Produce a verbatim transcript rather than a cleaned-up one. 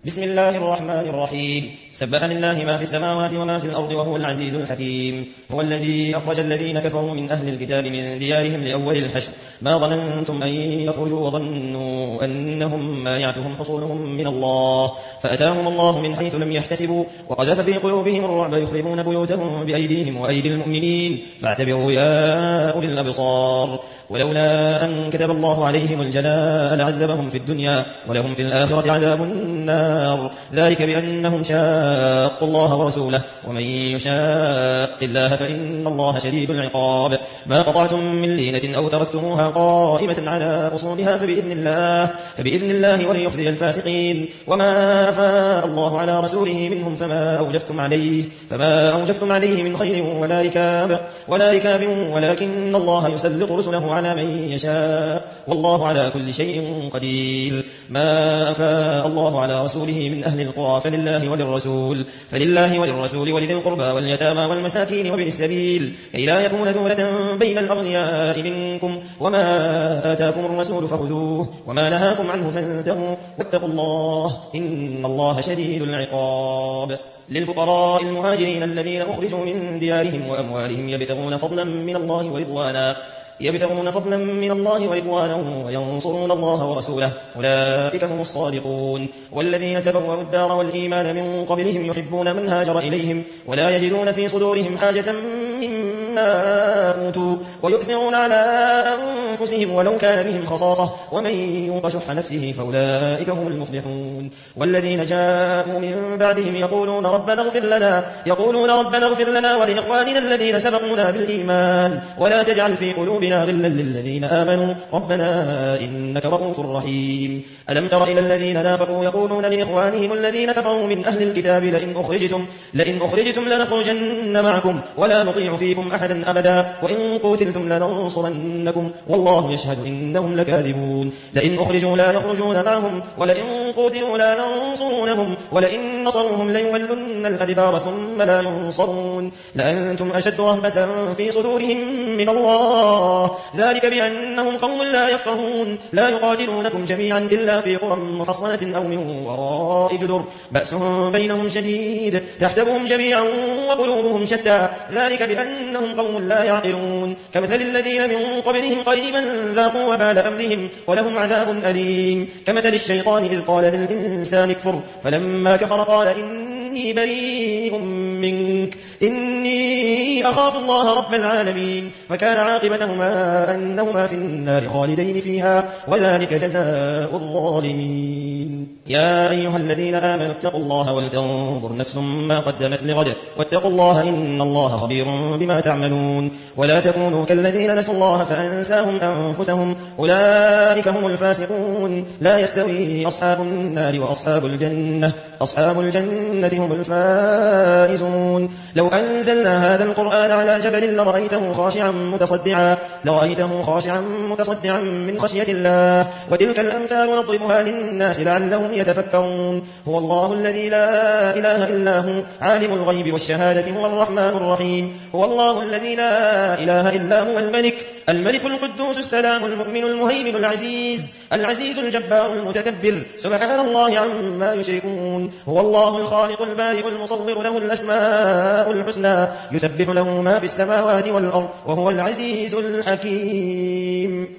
بسم الله الرحمن الرحيم. سبح لله ما في السماوات وما في الأرض وهو العزيز الحكيم. هو الذي أخرج الذين كفروا من أهل الكتاب من ديارهم لأول الحشر ما ظننتم أن يخرجوا وظنوا أنهم مانعتهم حصولهم من الله فأتاهم الله من حيث لم يحتسبوا وقذف في قلوبهم الرعب يخربون بيوتهم بأيديهم وأيدي المؤمنين فاعتبروا يا أولي الأبصار. ولولا أن كتب الله عليهم الجلاء لعذبهم في الدنيا ولهم في الآخرة عذاب النار ذلك بأنهم شاقوا الله ورسوله ومن يشاق الله فإن الله شديد العقاب. ما قطعتم من لينة أو تركتموها قائمة على أصولها فبإذن الله, فبإذن الله وليخزي الفاسقين. وما أفاء الله على رسوله منهم فما أوجفتم عليه, فما أوجفتم عليه من خير ولا ركاب, ولا ركاب ولكن الله يسلط رسله على من يشاء والله على كل شيء قدير. ما أفاء الله على رسوله من أهل القرى فلله وللرسول, فلله وللرسول ولذي القربى واليتامى والمساكين وابن السبيل كي لا يكون دولة بين الأغنياء منكم. وما آتاكم الرسول فخذوه وما نهاكم عنه فانتهوا واتقوا الله إن الله شديد العقاب. للفقراء المهاجرين الذين أخرجوا من ديارهم وأموالهم يبتغون فضلا من الله ورضوانا يبتغون فضلا من الله ورضوانا وينصرون الله ورسوله أولئك هم الصادقون. والذين تبوأوا الدار والإيمان من قبلهم يحبون من هاجر إليهم ولا يجدون في صدورهم حاجة مما أوتوا ويؤثرون على أنفسهم ولو كان بهم خصاصة ومن يوق شح نفسه فأولئك هم المفلحون. والذين جاءوا من بعدهم يقولون ربنا اغفر لنا يقولون ربنا اغفر لنا ولإخواننا الذين سبقونا بالإيمان ولا تجعل في قلوبنا غلا للذين آمنوا ربنا إنك رؤوف رحيم. ألم تر إلى الذين نافقوا يقولون لإخوانهم الذين كفروا من أهل الكتاب لئن أخرجتم, لئن أخرجتم لنخرجن معكم ولا نطيع فيكم أحدا أبدا وإن قتلتم لننصرنكم والله يشهد إنهم لكاذبون. لئن أخرجوا لا يخرجون معهم ولئن قتلوا لا ينصرونهم ولئن نصروهم ليولن الأدبار ثم لا ينصرون لأنتم أشد رهبة في صدورهم من الله ذلك بأنهم قوم لا يفقهون. لا يقاتلونكم جميعا إلا في قرى محصنة أو من وراء جدر بأسهم بينهم شديد تحسبهم جميعا وقلوبهم شتى ذلك بأنهم قوم لا يعقلون. كمثل الذين من قبلهم قريبا ذاقوا وبال أمرهم ولهم عذاب أليم. كمثل الشيطان إذ قال للإنسان اكفر فلما كفر قال إني بريء منك إني أخاف الله رب العالمين فكان عاقبتهما أنهما في النار خالدين فيها وذلك جزاء الظالمين. يا أيها الذين آمنوا اتقوا الله ولتنظر نفس ما قدمت لغد واتقوا الله إن الله خبير بما تعملون. ولا تكونوا كالذين نسوا الله فأنساهم أنفسهم أولئك هم الفاسقون. لا يستوي أصحاب النار وأصحاب الجنة أصحاب الجنة هم الفائزون. لو أنزلنا هذا القرآن على جبل لرأيته خاشعا متصدعا لرأيته خاشعا متصدعا من خشية الله. وتلك الأمثال نضربها للناس لعلهم يتفكرون. هو الله الذي لا إله إلا هو عالم الغيب والشهادة هو الرحمن الرحيم. هو الله الذي لا إله إلا هو الملك الملك القدوس السلام المؤمن المهيمن العزيز العزيز الجبار المتكبر سبحان الله عما يشركون. هو الله الخالق البارئ المصور له الأسماء الحسنى يسبح له ما في السماوات والأرض وهو العزيز الحكيم.